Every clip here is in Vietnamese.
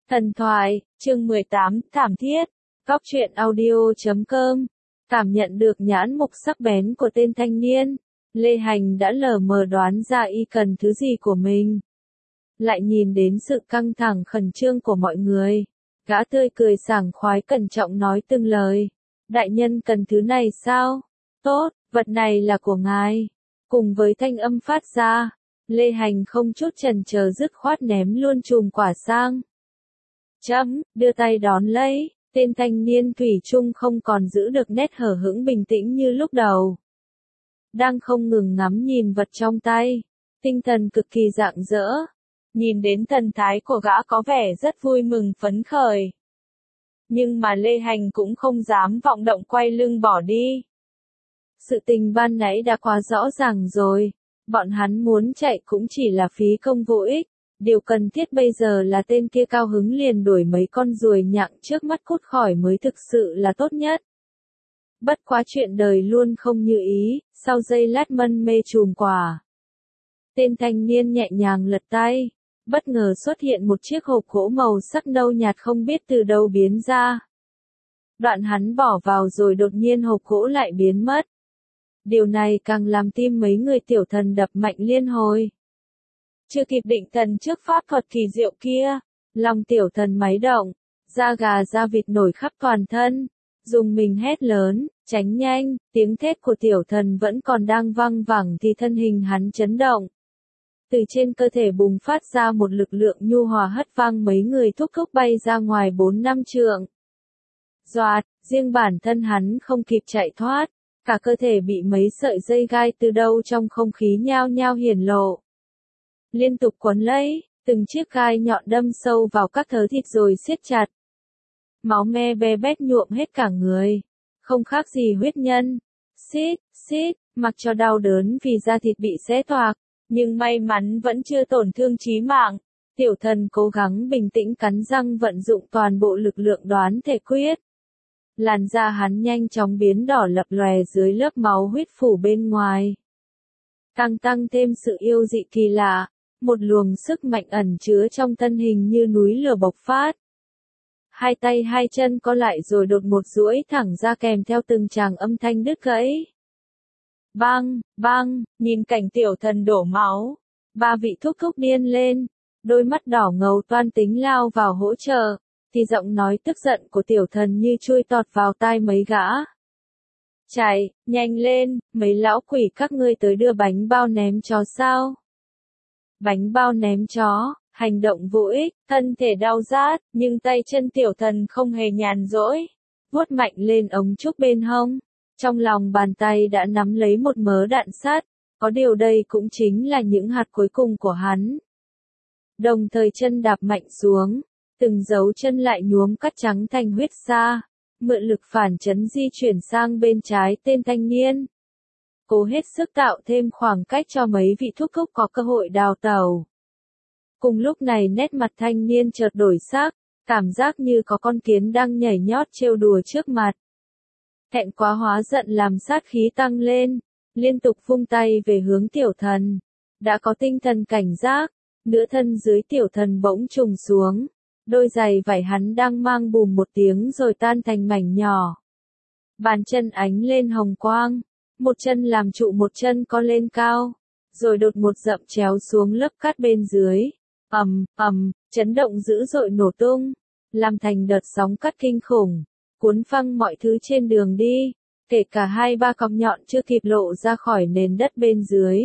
Thần thoại, chương 18, thảm thiết. Góc truyện audio.com. Cảm nhận được nhãn mục sắc bén của tên thanh niên, Lê Hành đã lờ mờ đoán ra y cần thứ gì của mình. Lại nhìn đến sự căng thẳng khẩn trương của mọi người, gã tươi cười sảng khoái cẩn trọng nói từng lời. Đại nhân cần thứ này sao? Tốt, vật này là của ngài. Cùng với thanh âm phát ra, Lê Hành không chút chần chờ dứt khoát ném luôn chùm quả sang. Đưa tay đón lấy, tên thanh niên thủy chung không còn giữ được nét hở hững bình tĩnh như lúc đầu. Đang không ngừng ngắm nhìn vật trong tay, tinh thần cực kỳ rạng rỡ. Nhìn đến thần thái của gã có vẻ rất vui mừng phấn khởi. Nhưng mà Lê Hành cũng không dám vọng động quay lưng bỏ đi. Sự tình ban nãy đã quá rõ ràng rồi, bọn hắn muốn chạy cũng chỉ là phí công vô ích. Điều cần thiết bây giờ là tên kia cao hứng liền đuổi mấy con ruồi nhặng trước mắt cút khỏi mới thực sự là tốt nhất. Bất quá chuyện đời luôn không như ý, sau giây lát mân mê chùm quả. Tên thanh niên nhẹ nhàng lật tay, bất ngờ xuất hiện một chiếc hộp gỗ màu sắc nâu nhạt không biết từ đâu biến ra. Đoạn hắn bỏ vào rồi đột nhiên hộp gỗ lại biến mất. Điều này càng làm tim mấy người tiểu thần đập mạnh liên hồi. Chưa kịp định thần trước pháp thuật kỳ diệu kia, lòng tiểu thần máy động, da gà da vịt nổi khắp toàn thân, dùng mình hét lớn, tránh nhanh, tiếng thét của tiểu thần vẫn còn đang vang vẳng thì thân hình hắn chấn động. Từ trên cơ thể bùng phát ra một lực lượng nhu hòa hất văng mấy người thúc thúc bay ra ngoài 4-5 trượng. Doạt, riêng bản thân hắn không kịp chạy thoát, cả cơ thể bị mấy sợi dây gai từ đâu trong không khí nhao nhao hiển lộ. Liên tục quấn lấy, từng chiếc gai nhọn đâm sâu vào các thớ thịt rồi siết chặt. Máu me be bét nhuộm hết cả người, không khác gì huyết nhân. Xít, mặc cho đau đớn vì da thịt bị xé toạc, nhưng may mắn vẫn chưa tổn thương chí mạng. Tiểu thần cố gắng bình tĩnh cắn răng vận dụng toàn bộ lực lượng đoán thể quyết. Làn da hắn nhanh chóng biến đỏ lập lòe dưới lớp máu huyết phủ bên ngoài. Tăng thêm sự yêu dị kỳ lạ. Một luồng sức mạnh ẩn chứa trong thân hình như núi lửa bộc phát. Hai tay hai chân co lại rồi đột một duỗi thẳng ra kèm theo từng tràng âm thanh đứt gãy. Bang, nhìn cảnh tiểu thần đổ máu. Ba vị thúc thúc điên lên, đôi mắt đỏ ngầu toan tính lao vào hỗ trợ, thì giọng nói tức giận của tiểu thần như chui tọt vào tai mấy gã. Chạy, nhanh lên, mấy lão quỷ các ngươi tới đưa bánh bao ném chó sao? Bánh bao ném chó, hành động vô ích, thân thể đau rát, nhưng tay chân tiểu thần không hề nhàn rỗi. Vuốt mạnh lên ống trúc bên hông, trong lòng bàn tay đã nắm lấy một mớ đạn sắt, có điều đây cũng chính là những hạt cuối cùng của hắn. Đồng thời chân đạp mạnh xuống, từng dấu chân lại nhuốm cắt trắng thành huyết sa, mượn lực phản chấn di chuyển sang bên trái tên thanh niên. Cố hết sức tạo thêm khoảng cách cho mấy vị thúc thúc có cơ hội đào tẩu. Cùng lúc này nét mặt thanh niên chợt đổi sắc, cảm giác như có con kiến đang nhảy nhót trêu đùa trước mặt. Thẹn quá hóa giận làm sát khí tăng lên, liên tục vung tay về hướng tiểu thần. Đã có tinh thần cảnh giác, nửa thân dưới tiểu thần bỗng trùng xuống, đôi giày vải hắn đang mang bùm một tiếng rồi tan thành mảnh nhỏ. Bàn chân ánh lên hồng quang. Một chân làm trụ một chân co lên cao, rồi đột một dậm chéo xuống lớp cát bên dưới. Chấn động dữ dội nổ tung, làm thành đợt sóng cát kinh khủng, cuốn phăng mọi thứ trên đường đi, kể cả 2-3 cọc nhọn chưa kịp lộ ra khỏi nền đất bên dưới.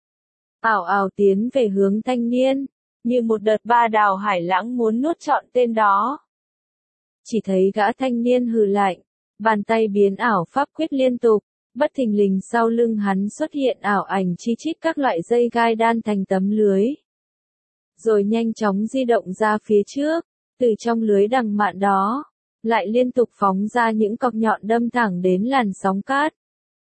Ào tiến về hướng thanh niên, như một đợt ba đào hải lãng muốn nuốt trọn tên đó. Chỉ thấy gã thanh niên hừ lạnh, bàn tay biến ảo pháp quyết liên tục. Bất thình lình sau lưng hắn xuất hiện ảo ảnh chi chít các loại dây gai đan thành tấm lưới. Rồi nhanh chóng di động ra phía trước, từ trong lưới đằng mạn đó, lại liên tục phóng ra những cọc nhọn đâm thẳng đến làn sóng cát.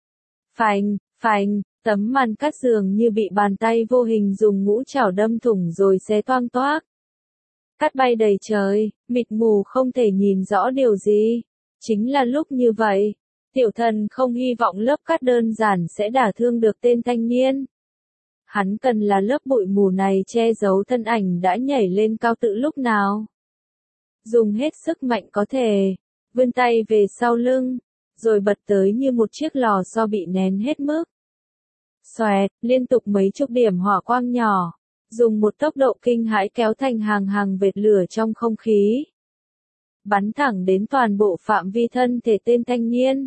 Phành, tấm màn cát dường như bị bàn tay vô hình dùng ngũ chảo đâm thủng rồi xé toang toác. Cát bay đầy trời, mịt mù không thể nhìn rõ điều gì. Chính là lúc như vậy. Tiểu thần không hy vọng lớp cát đơn giản sẽ đả thương được tên thanh niên. Hắn cần là lớp bụi mù này che giấu thân ảnh đã nhảy lên cao tự lúc nào. dùng hết sức mạnh có thể, vươn tay về sau lưng, rồi bật tới như một chiếc lò xo bị nén hết mức. Xoẹt, liên tục mấy chục điểm hỏa quang nhỏ, dùng một tốc độ kinh hãi kéo thành hàng hàng vệt lửa trong không khí. Bắn thẳng đến toàn bộ phạm vi thân thể tên thanh niên.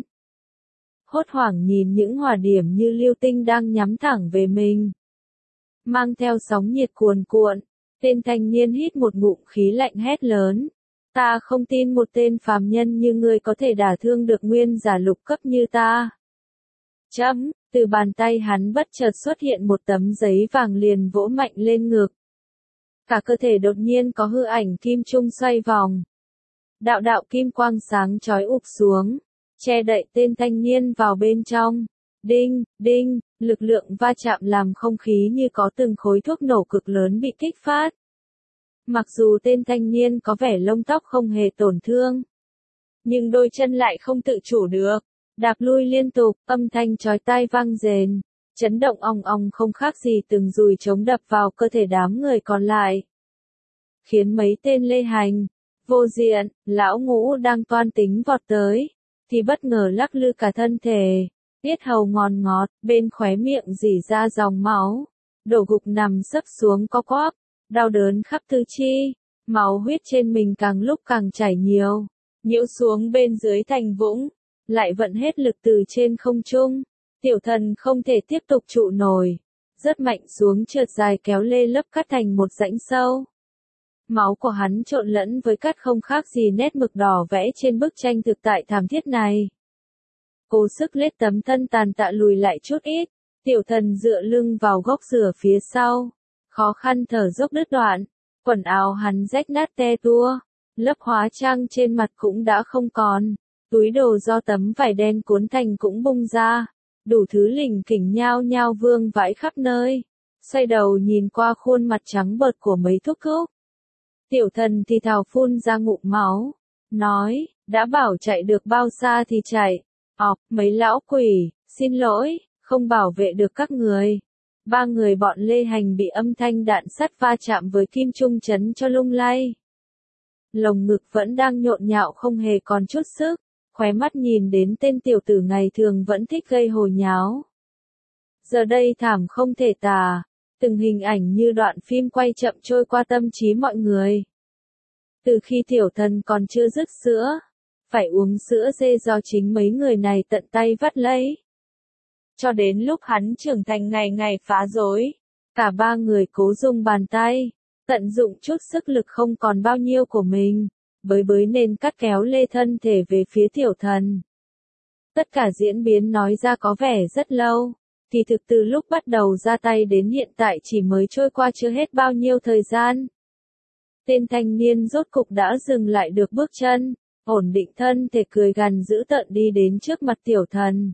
Hốt hoảng nhìn những hỏa điểm như lưu tinh đang nhắm thẳng về mình. Mang theo sóng nhiệt cuồn cuộn, tên thanh niên hít một ngụm khí lạnh hét lớn. Ta không tin một tên phàm nhân như ngươi có thể đả thương được nguyên giả lục cấp như ta. Chấm, từ bàn tay hắn bất chợt xuất hiện một tấm giấy vàng liền vỗ mạnh lên ngực. Cả cơ thể đột nhiên có hư ảnh kim trung xoay vòng. Đạo đạo kim quang sáng chói ụp xuống, che đậy tên thanh niên vào bên trong. Đinh, đinh, lực lượng va chạm làm không khí như có từng khối thuốc nổ cực lớn bị kích phát. Mặc dù tên thanh niên có vẻ lông tóc không hề tổn thương, nhưng đôi chân lại không tự chủ được, đạp lui liên tục, âm thanh chói tai vang rền, chấn động ong ong không khác gì từng dùi trống đập vào cơ thể đám người còn lại. Khiến mấy tên Lê Hành, Vô Diện, Lão Ngũ đang toan tính vọt tới, thì bất ngờ lắc lư cả thân thể, tiết hầu ngòn ngọt, bên khóe miệng rỉ ra dòng máu, đổ gục nằm sấp xuống co quắp, đau đớn khắp tứ chi, máu huyết trên mình càng lúc càng chảy nhiều, nhiễu xuống bên dưới thành vũng, lại vận hết lực từ trên không trung, tiểu thần không thể tiếp tục trụ nổi, rất mạnh xuống trượt dài kéo lê lấp cắt thành một rãnh sâu. Máu của hắn trộn lẫn với cát không khác gì nét mực đỏ vẽ trên bức tranh thực tại thảm thiết này. Cố sức lết tấm thân tàn tạ lùi lại chút ít, tiểu thần dựa lưng vào gốc dừa phía sau, khó khăn thở dốc đứt đoạn, quần áo hắn rách nát te tua, lớp hóa trang trên mặt cũng đã không còn, túi đồ do tấm vải đen cuốn thành cũng bung ra, đủ thứ lỉnh kỉnh nhao nhao vương vãi khắp nơi, xoay đầu nhìn qua khuôn mặt trắng bợt của mấy thúc thúc. Tiểu thần thì thào phun ra ngụm máu, nói, đã bảo chạy được bao xa thì chạy, mấy lão quỷ, xin lỗi, không bảo vệ được các người. Ba người bọn Lê Hành bị âm thanh đạn sắt va chạm với kim trung chấn cho lung lay. Lồng ngực vẫn đang nhộn nhạo không hề còn chút sức, khóe mắt nhìn đến tên tiểu tử ngày thường vẫn thích gây hồ nháo. Giờ đây thảm không thể tả, từng hình ảnh như đoạn phim quay chậm trôi qua tâm trí mọi người. Từ khi tiểu thần còn chưa dứt sữa, phải uống sữa dê do chính mấy người này tận tay vắt lấy. Cho đến lúc hắn trưởng thành ngày ngày phá rối, cả ba người cố dùng bàn tay, tận dụng chút sức lực không còn bao nhiêu của mình, bới nên cắt kéo lê thân thể về phía tiểu thần. Tất cả diễn biến nói ra có vẻ rất lâu, thì thực từ lúc bắt đầu ra tay đến hiện tại chỉ mới trôi qua chưa hết bao nhiêu thời gian. Tên thanh niên rốt cục đã dừng lại được bước chân, ổn định thân thể cười gằn dữ tợn đi đến trước mặt tiểu thần.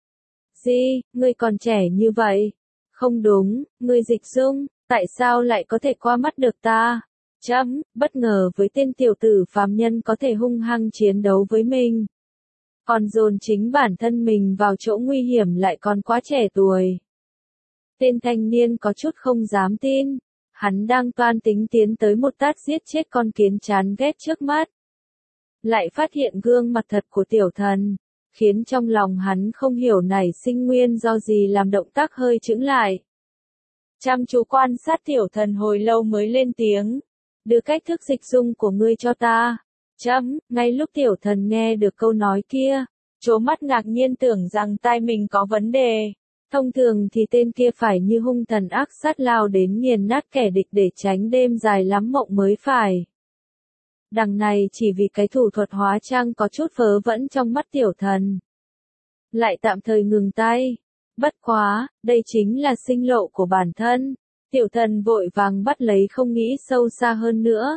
Gì, ngươi còn trẻ như vậy? Không đúng, ngươi Dịch Dung, tại sao lại có thể qua mắt được ta? Bất ngờ với tên tiểu tử phàm nhân có thể hung hăng chiến đấu với mình. Còn dồn chính bản thân mình vào chỗ nguy hiểm lại còn quá trẻ tuổi. Tên thanh niên có chút không dám tin, hắn đang toan tính tiến tới một tát giết chết con kiến chán ghét trước mắt. Lại phát hiện gương mặt thật của tiểu thần, khiến trong lòng hắn không hiểu nảy sinh nguyên do gì làm động tác hơi chững lại. Chăm chú quan sát tiểu thần hồi lâu mới lên tiếng, đưa cách thức dịch dung của ngươi cho ta. Ngay lúc tiểu thần nghe được câu nói kia, trố mắt ngạc nhiên tưởng rằng tai mình có vấn đề. Thông thường thì tên kia phải như hung thần ác sát lao đến nghiền nát kẻ địch để tránh đêm dài lắm mộng mới phải. Đằng này chỉ vì cái thủ thuật hóa trang có chút vớ vẩn trong mắt tiểu thần. Lại tạm thời ngừng tay. Bất quá, đây chính là sinh lộ của bản thân. Tiểu thần vội vàng bắt lấy không nghĩ sâu xa hơn nữa.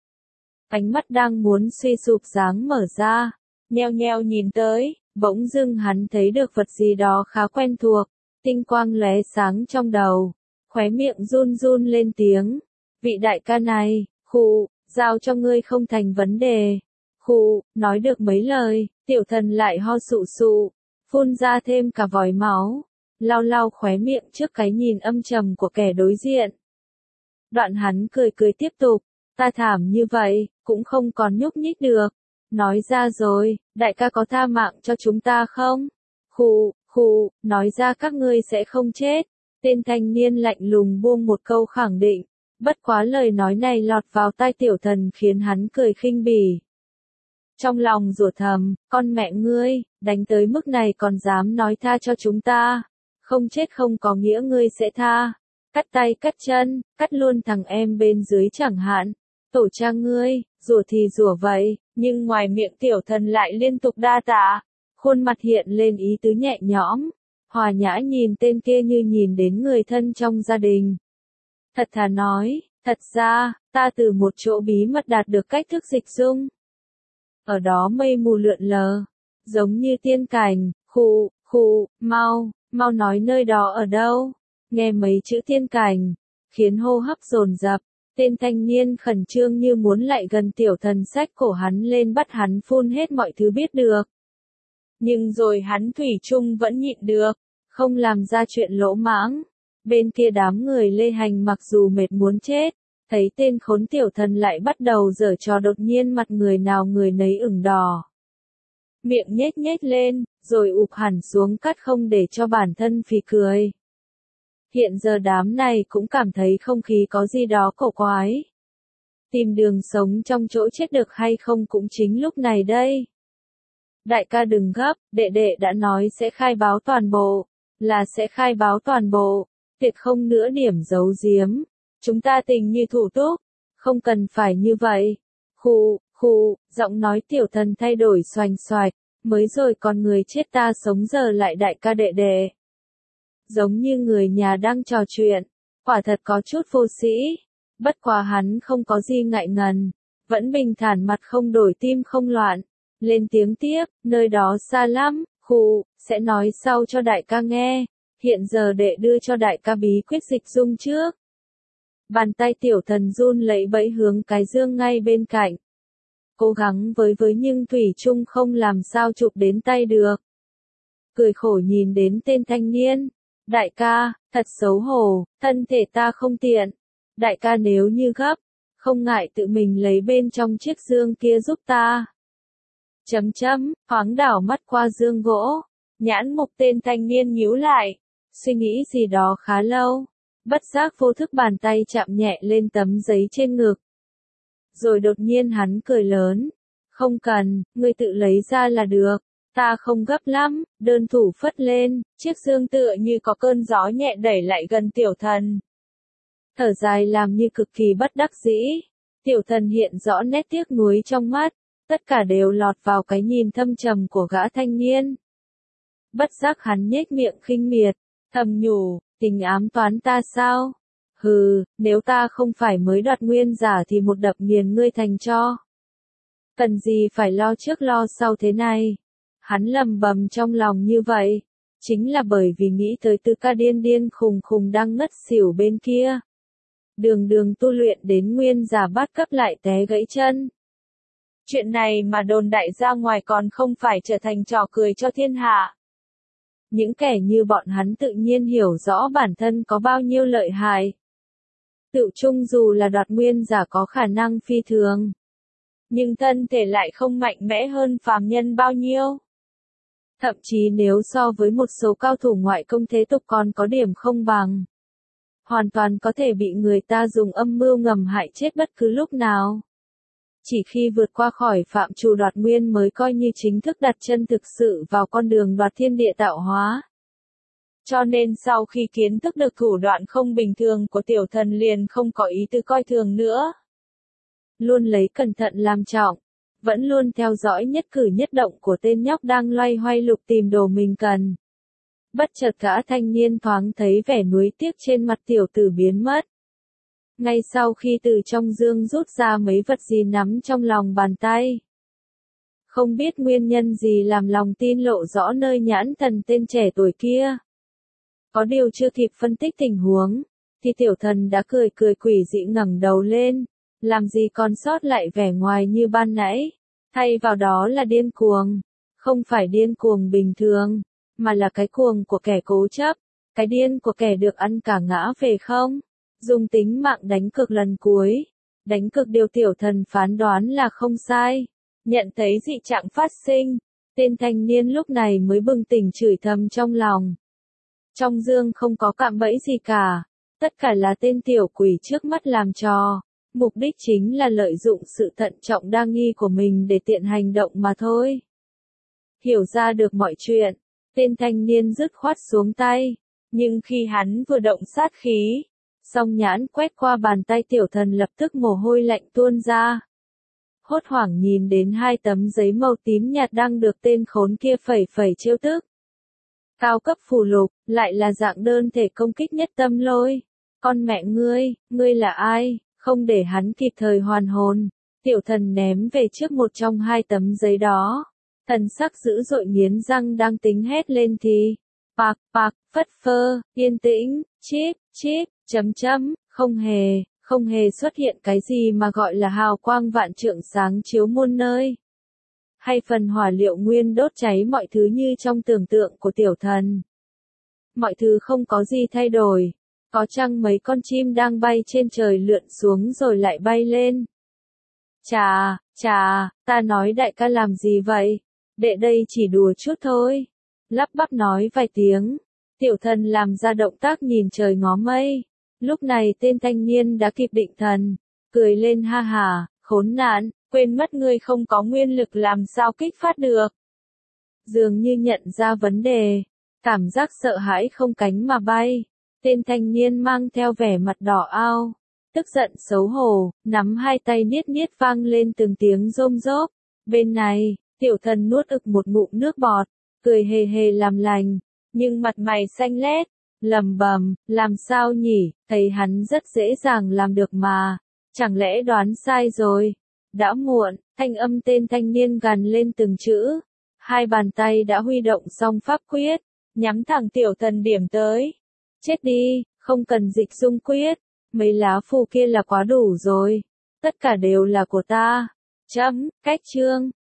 Ánh mắt đang muốn suy sụp dáng mở ra, nheo nheo nhìn tới, bỗng dưng hắn thấy được vật gì đó khá quen thuộc, tinh quang lóe sáng trong đầu, khóe miệng run run lên tiếng, vị đại ca này, giao cho ngươi không thành vấn đề, nói được mấy lời, tiểu thần lại ho sụ sụ, phun ra thêm cả vòi máu, lau lau khóe miệng trước cái nhìn âm trầm của kẻ đối diện. Đoạn hắn cười cười tiếp tục, Ta thảm như vậy, cũng không còn nhúc nhích được. Nói ra rồi, đại ca có tha mạng cho chúng ta không? Khụ, nói ra các ngươi sẽ không chết. Tên thanh niên lạnh lùng buông một câu khẳng định. Bất quá lời nói này lọt vào tai tiểu thần khiến hắn cười khinh bỉ. Trong lòng rủa thầm, con mẹ ngươi, đánh tới mức này còn dám nói tha cho chúng ta. Không chết không có nghĩa ngươi sẽ tha. Cắt tay cắt chân, cắt luôn thằng em bên dưới chẳng hạn. Tổ cha ngươi, rủa thì rủa vậy, nhưng ngoài miệng tiểu thần lại liên tục đa tạ. Khuôn mặt hiện lên ý tứ nhẹ nhõm. Hòa nhã nhìn tên kia như nhìn đến người thân trong gia đình. Thật thà nói, thật ra, ta từ một chỗ bí mật đạt được cách thức dịch dung. Ở đó mây mù lượn lờ, giống như tiên cảnh, mau nói nơi đó ở đâu. Nghe mấy chữ tiên cảnh, khiến hô hấp dồn dập, tên thanh niên khẩn trương như muốn lại gần tiểu thần xách cổ hắn lên bắt hắn phun hết mọi thứ biết được. Nhưng rồi hắn thủy chung vẫn nhịn được, không làm ra chuyện lỗ mãng. Bên kia đám người Lê Hành mặc dù mệt muốn chết, thấy tên khốn tiểu thần lại bắt đầu giở trò đột nhiên mặt người nào người nấy ửng đỏ. Miệng nhếch lên, rồi ụp hẳn xuống cắt không để cho bản thân phì cười. Hiện giờ đám này cũng cảm thấy không khí có gì đó cổ quái. Tìm đường sống trong chỗ chết được hay không cũng chính lúc này đây. Đại ca đừng gấp, đệ đệ đã nói sẽ khai báo toàn bộ. Là sẽ khai báo toàn bộ. Tuyệt không nữa điểm giấu giếm. Chúng ta tình như thủ túc. Không cần phải như vậy. Giọng nói tiểu thần thay đổi xoành xoạch. Mới rồi còn người chết ta sống giờ lại đại ca đệ đệ. Giống như người nhà đang trò chuyện. Quả thật có chút vô sĩ. Bất quá hắn không có gì ngại ngần. Vẫn bình thản mặt không đổi tim không loạn. Lên tiếng tiếp, nơi đó xa lắm, sẽ nói sau cho đại ca nghe. Hiện giờ đệ đưa cho đại ca bí quyết dịch dung trước. Bàn tay tiểu thần run lẩy bẩy hướng cái dương ngay bên cạnh. Cố gắng với nhưng thủy chung không làm sao chụp đến tay được. Cười khổ nhìn đến tên thanh niên. Đại ca, thật xấu hổ, thân thể ta không tiện. Đại ca nếu như gấp, không ngại tự mình lấy bên trong chiếc dương kia giúp ta. Thoáng đảo mắt qua dương gỗ. Nhãn mục tên thanh niên nhíu lại. Suy nghĩ gì đó khá lâu. Bất giác vô thức bàn tay chạm nhẹ lên tấm giấy trên ngực. Rồi đột nhiên hắn cười lớn. Không cần, ngươi tự lấy ra là được. Ta không gấp lắm, đơn thủ phất lên, chiếc dương tựa như có cơn gió nhẹ đẩy lại gần tiểu thần. Thở dài làm như cực kỳ bất đắc dĩ. Tiểu thần hiện rõ nét tiếc nuối trong mắt. Tất cả đều lọt vào cái nhìn thâm trầm của gã thanh niên. Bất giác hắn nhếch miệng khinh miệt, thầm nhủ, tình ám toán ta sao? Nếu ta không phải mới đoạt nguyên giả thì một đập nghiền ngươi thành tro. Cần gì phải lo trước lo sau thế này? Hắn lầm bầm trong lòng như vậy, chính là bởi vì nghĩ tới Tư Ca điên khùng đang ngất xỉu bên kia. Đường tu luyện đến nguyên giả bát cấp lại té gãy chân. Chuyện này mà đồn đại ra ngoài còn không phải trở thành trò cười cho thiên hạ. Những kẻ như bọn hắn tự nhiên hiểu rõ bản thân có bao nhiêu lợi hại. Tự chung dù là đoạt nguyên giả có khả năng phi thường. Nhưng thân thể lại không mạnh mẽ hơn phàm nhân bao nhiêu. Thậm chí nếu so với một số cao thủ ngoại công thế tục còn có điểm không bằng. Hoàn toàn có thể bị người ta dùng âm mưu ngầm hại chết bất cứ lúc nào. Chỉ khi vượt qua khỏi phạm trù đoạt nguyên mới coi như chính thức đặt chân thực sự vào con đường đoạt thiên địa tạo hóa. Cho nên sau khi kiến thức được thủ đoạn không bình thường của tiểu thần liền không có ý tư coi thường nữa. Luôn lấy cẩn thận làm trọng, vẫn luôn theo dõi nhất cử nhất động của tên nhóc đang loay hoay lục tìm đồ mình cần. Bất chợt gã thanh niên thoáng thấy vẻ nuối tiếc trên mặt tiểu tử biến mất. Ngay sau khi từ trong dương rút ra mấy vật gì nắm trong lòng bàn tay. Không biết nguyên nhân gì làm lòng tin lộ rõ nơi nhãn thần tên trẻ tuổi kia. Có điều chưa kịp phân tích tình huống, thì tiểu thần đã cười quỷ dị ngẩng đầu lên, làm gì còn sót lại vẻ ngoài như ban nãy, thay vào đó là điên cuồng, không phải điên cuồng bình thường, mà là cái cuồng của kẻ cố chấp, cái điên của kẻ được ăn cả ngã về không, dùng tính mạng đánh cược lần cuối. Đánh cược điều tiểu thần phán đoán là không sai. Nhận thấy dị trạng phát sinh, tên thanh niên lúc này mới bừng tỉnh chửi thầm trong lòng. Trong dương không có cạm bẫy gì cả, tất cả là tên tiểu quỷ trước mắt làm trò, mục đích chính là lợi dụng sự thận trọng đa nghi của mình để tiện hành động mà thôi. Hiểu ra được mọi chuyện, tên thanh niên dứt khoát xuống tay, nhưng khi hắn vừa động sát khí, song nhãn quét qua bàn tay tiểu thần lập tức mồ hôi lạnh tuôn ra. Hốt hoảng nhìn đến hai tấm giấy màu tím nhạt đang được tên khốn kia phẩy phẩy trêu tức. Cao cấp phù lục, lại là dạng đơn thể công kích nhất tâm lôi. Con mẹ ngươi là ai? Không để hắn kịp thời hoàn hồn, tiểu thần ném về trước một trong hai tấm giấy đó. Thần sắc dữ dội nghiến răng đang tính hét lên thì, bạc, phất phơ, yên tĩnh, chip, không hề xuất hiện cái gì mà gọi là hào quang vạn trượng sáng chiếu muôn nơi. Hay phần hỏa liệu nguyên đốt cháy mọi thứ như trong tưởng tượng của tiểu thần. Mọi thứ không có gì thay đổi, có chăng mấy con chim đang bay trên trời lượn xuống rồi lại bay lên. Chà, ta nói đại ca làm gì vậy? Đệ đây chỉ đùa chút thôi. Lắp bắp nói vài tiếng, tiểu thần làm ra động tác nhìn trời ngó mây. Lúc này tên thanh niên đã kịp định thần, cười lên ha hả, khốn nạn, quên mất ngươi không có nguyên lực làm sao kích phát được. Dường như nhận ra vấn đề, cảm giác sợ hãi không cánh mà bay, tên thanh niên mang theo vẻ mặt đỏ ao, tức giận xấu hổ, nắm hai tay niết vang lên từng tiếng rôm rốp. Bên này, tiểu thần nuốt ực một ngụm nước bọt, cười hề làm lành, nhưng mặt mày xanh lét, lầm bầm, làm sao nhỉ, thấy hắn rất dễ dàng làm được mà, chẳng lẽ đoán sai rồi. Đã muộn, thanh âm tên thanh niên gằn lên từng chữ, hai bàn tay đã huy động xong pháp quyết, nhắm thẳng tiểu thần điểm tới. Chết đi, không cần dịch dung quyết, mấy lá phù kia là quá đủ rồi, tất cả đều là của ta. Cách chương.